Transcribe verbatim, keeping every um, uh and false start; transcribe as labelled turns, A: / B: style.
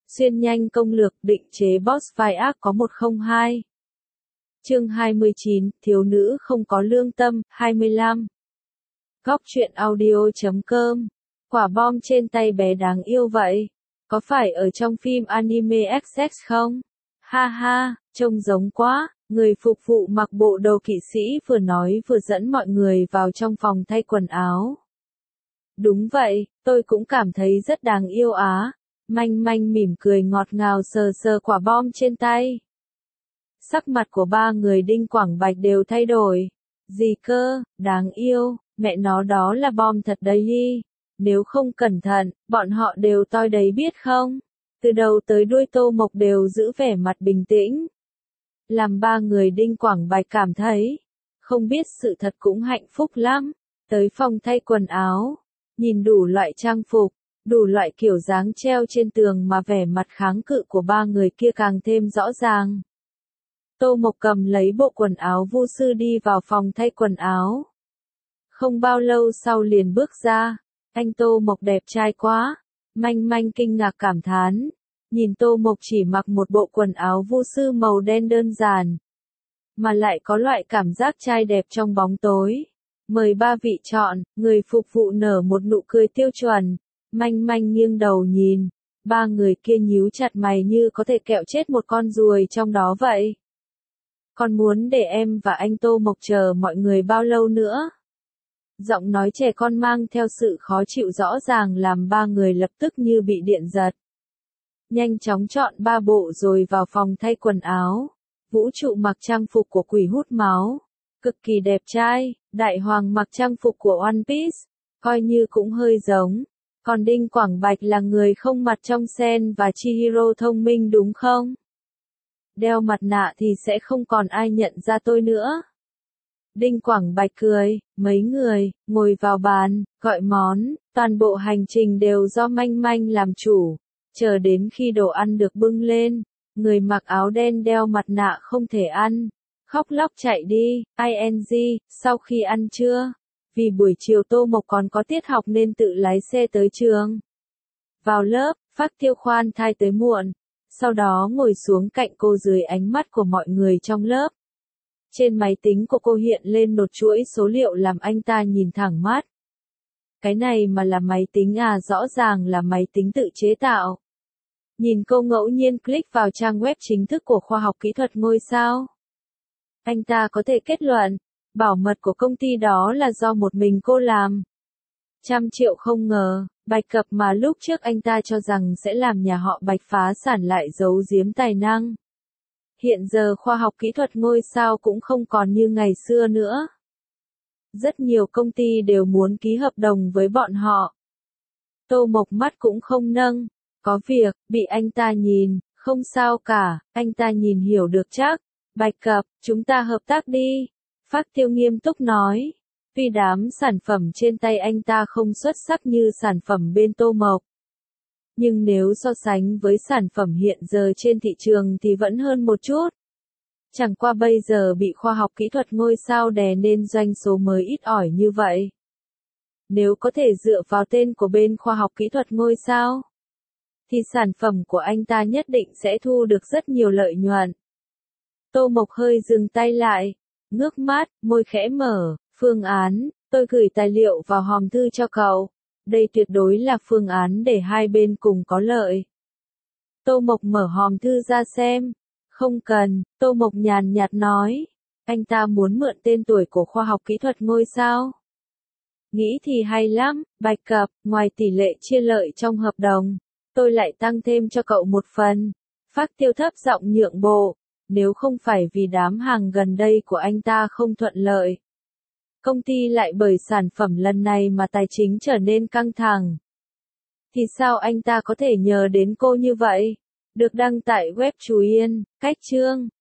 A: Xuyên nhanh công lược định chế boss vai ác có một không hai. Chương hai mươi chín, thiếu nữ không có lương tâm, hai mươi lăm. Góc truyện audio chấm com. Quả bom trên tay bé đáng yêu vậy. Có phải ở trong phim anime ích ích không? Ha ha, trông giống quá. Người phục vụ mặc bộ đồ kỵ sĩ vừa nói vừa dẫn mọi người vào trong phòng thay quần áo. Đúng vậy, tôi cũng cảm thấy rất đáng yêu á. Manh manh mỉm cười ngọt ngào sờ sờ quả bom trên tay. Sắc mặt của ba người Đinh Quảng Bạch đều thay đổi. Gì cơ, đáng yêu, mẹ nó đó là bom thật đấy đi. Nếu không cẩn thận, bọn họ đều toi đấy biết không? Từ đầu tới đuôi Tô Mộc đều giữ vẻ mặt bình tĩnh. Làm ba người Đinh Quảng Bạch cảm thấy, không biết sự thật cũng hạnh phúc lắm. Tới phòng thay quần áo, nhìn đủ loại trang phục, đủ loại kiểu dáng treo trên tường mà vẻ mặt kháng cự của ba người kia càng thêm rõ ràng. Tô Mộc cầm lấy bộ quần áo vu sư đi vào phòng thay quần áo. Không bao lâu sau liền bước ra, anh Tô Mộc đẹp trai quá, manh manh kinh ngạc cảm thán. Nhìn Tô Mộc chỉ mặc một bộ quần áo vu sư màu đen đơn giản, mà lại có loại cảm giác trai đẹp trong bóng tối. Mời ba vị chọn, người phục vụ nở một nụ cười tiêu chuẩn, manh manh nghiêng đầu nhìn, ba người kia nhíu chặt mày như có thể kẹo chết một con ruồi trong đó vậy. Còn muốn để em và anh Tô Mộc chờ mọi người bao lâu nữa? Giọng nói trẻ con mang theo sự khó chịu rõ ràng làm ba người lập tức như bị điện giật. Nhanh chóng chọn ba bộ rồi vào phòng thay quần áo. Vũ trụ mặc trang phục của quỷ hút máu, cực kỳ đẹp trai. Đại Hoàng mặc trang phục của One Piece, coi như cũng hơi giống. Còn Đinh Quảng Bạch là người không mặt trong sen và Chihiro thông minh đúng không? Đeo mặt nạ thì sẽ không còn ai nhận ra tôi nữa. Đinh Quảng Bạch cười, mấy người, ngồi vào bàn, gọi món, toàn bộ hành trình đều do manh manh làm chủ. Chờ đến khi đồ ăn được bưng lên, người mặc áo đen đeo mặt nạ không thể ăn. Khóc lóc chạy đi, ing, sau khi ăn trưa. Vì buổi chiều Tô Mộc còn có tiết học nên tự lái xe tới trường. Vào lớp, Phác Tiêu khoan thai tới muộn. Sau đó ngồi xuống cạnh cô dưới ánh mắt của mọi người trong lớp. Trên máy tính của cô hiện lên một chuỗi số liệu làm anh ta nhìn thẳng mắt. Cái này mà là máy tính à, rõ ràng là máy tính tự chế tạo. Nhìn cô ngẫu nhiên click vào trang web chính thức của khoa học kỹ thuật ngôi sao. Anh ta có thể kết luận, bảo mật của công ty đó là do một mình cô làm. Trăm triệu không ngờ, Bạch Cập mà lúc trước anh ta cho rằng sẽ làm nhà họ Bạch phá sản lại giấu giếm tài năng. Hiện giờ khoa học kỹ thuật ngôi sao cũng không còn như ngày xưa nữa. Rất nhiều công ty đều muốn ký hợp đồng với bọn họ. Tô Mộc mắt cũng không nâng, có việc, bị anh ta nhìn, không sao cả, anh ta nhìn hiểu được chắc. Bạch Cập, chúng ta hợp tác đi. Phác Tiêu nghiêm túc nói. Tuy đám sản phẩm trên tay anh ta không xuất sắc như sản phẩm bên Tô Mộc. Nhưng nếu so sánh với sản phẩm hiện giờ trên thị trường thì vẫn hơn một chút. Chẳng qua bây giờ bị khoa học kỹ thuật ngôi sao đè nên doanh số mới ít ỏi như vậy. Nếu có thể dựa vào tên của bên khoa học kỹ thuật ngôi sao, thì sản phẩm của anh ta nhất định sẽ thu được rất nhiều lợi nhuận. Tô Mộc hơi dừng tay lại, ngước mắt, môi khẽ mở, phương án, tôi gửi tài liệu vào hòm thư cho cậu. Đây tuyệt đối là phương án để hai bên cùng có lợi. Tô Mộc mở hòm thư ra xem. Không cần, Tô Mộc nhàn nhạt nói. Anh ta muốn mượn tên tuổi của khoa học kỹ thuật ngôi sao. Nghĩ thì hay lắm, Bạch Cập, ngoài tỷ lệ chia lợi trong hợp đồng, tôi lại tăng thêm cho cậu một phần. Phác Tiêu thấp giọng nhượng bộ. Nếu không phải vì đám hàng gần đây của anh ta không thuận lợi, công ty lại bởi sản phẩm lần này mà tài chính trở nên căng thẳng, thì sao anh ta có thể nhờ đến cô như vậy? Được đăng tại web Chú Yên, cách chương.